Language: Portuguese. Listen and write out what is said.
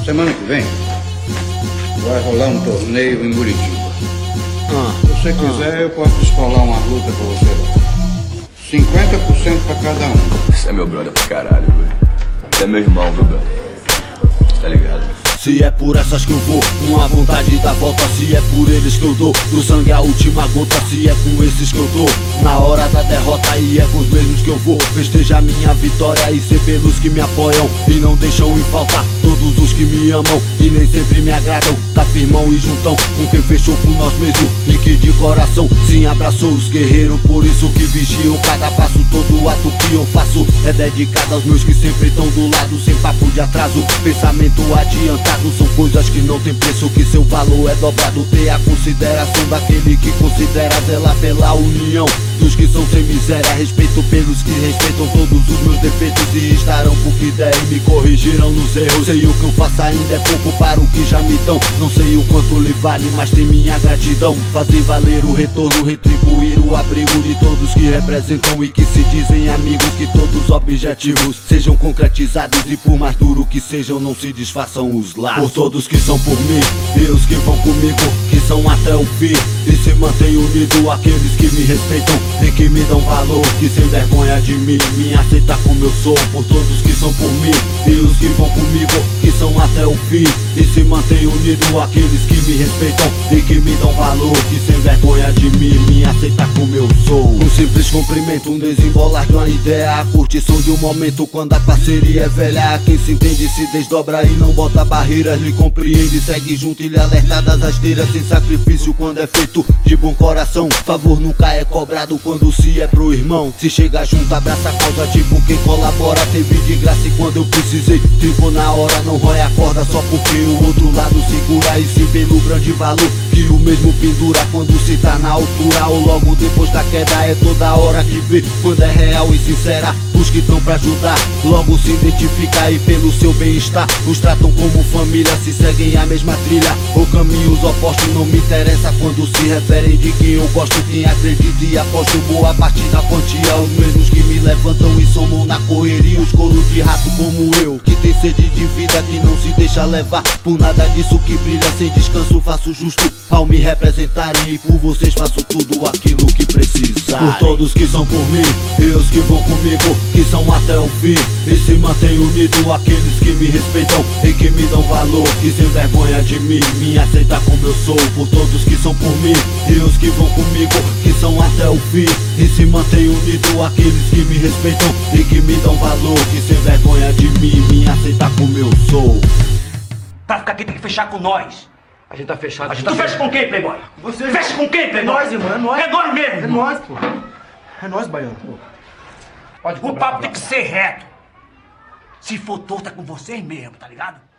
Semana que vem vai rolar um torneio em Muritiba. Se você quiser, eu posso descolar uma luta pra você lá. 50% pra cada um. Você é meu brother pra caralho, velho. Você é meu irmão, viu, brother? Tá ligado? Se é por essas que eu vou, com a vontade da volta. Se é por eles que eu dou, do sangue a última gota. Se é com esses que eu tô, na hora da derrota. E é com os mesmos que eu vou festejar minha vitória. E ser pelos que me apoiam e não deixam em falta. Todos os que me amam e nem sempre me agradam. Tá firmão e juntão com quem fechou com nós mesmos. E que de coração sim abraçou os guerreiros. Por isso que vigiam cada passo. Todo ato que eu faço é dedicado aos meus que sempre estão do lado. Sem papo de atraso, pensamento adiantado. São coisas que não tem preço, que seu valor é dobrado. Ter a consideração daquele que considera, zelar pela união dos que são sem miséria. Respeito pelos que respeitam todos os meus defeitos e estarão por que der e me corrigirão nos erros. Sei o que eu faço ainda é pouco para o que já me dão. Não sei o quanto lhe vale, mas tem minha gratidão. Fazer valer o retorno, retribuir o abrigo de todos que representam e que se dizem amigos. Que todos os objetivos sejam concretizados e por mais duro que sejam, não se desfaçam os laços. Por todos que são por mim e os que vão comigo, que são até o fim e se mantém unido. Aqueles que me respeitam e que me dão valor, que sem vergonha de mim me aceita como eu sou. Por todos que são por mim e os que vão comigo, que são até o fim e se mantém unido. Aqueles que me respeitam e que me dão valor, que sem vergonha de mim me aceita como eu sou. Um simples cumprimento, um desembolar de uma ideia, a curtição de um momento quando a parceria é velha. Quem se entende se desdobra e não bota barreiras, lhe compreende, segue junto e lhe alerta das asteiras. Sem sacrifício quando é feito de bom coração, favor nunca é cobrado quando se é pro irmão. Se chega junto, abraça a causa tipo quem colabora. Teve de graça e quando eu precisei, trincou na hora. Não rói a corda só porque o outro lado segura. E sim pelo grande valor que o mesmo pendura quando se tá na altura ou logo depois da queda. É toda hora que vê quando é real e sincera. Os que estão pra ajudar logo se identifica e pelo seu bem-estar os tratam como família. Se seguem a mesma trilha ou caminhos opostos, não me interessa quando se referem de quem eu gosto. Quem acredita e aposto boa parte da quantia. Os mesmos que me levantam e somam na correria. Os coros de rato como eu, que tem sede de vida, que não se deixa levar por nada disso que brilha. Sem descanso faço justo ao me representarem e por vocês faço tudo aquilo que precisar. Por todos que são por mim e os que vão comigo, que são até o fim e se mantém unido. Aqueles que me respeitam e que me dão valor, que sem vergonha de mim me aceita como eu sou. Por todos que são por mim e os que vão comigo, que são até o fim e se mantém unido. Aqueles que me respeitam e que me dão valor, que sem vergonha de mim me aceita como eu sou. Pra ficar aqui tem que fechar com nós. A gente tá fechado. A gente tu fecha com quem, Playboy? Você... Fecha com quem, Playboy? É nós, irmão, é nós. É nós mesmo. É nós, pô. É nós, baiano, pô. Pode O cobrar, papo tem que ser reto. Se for torto é com vocês mesmo, tá ligado?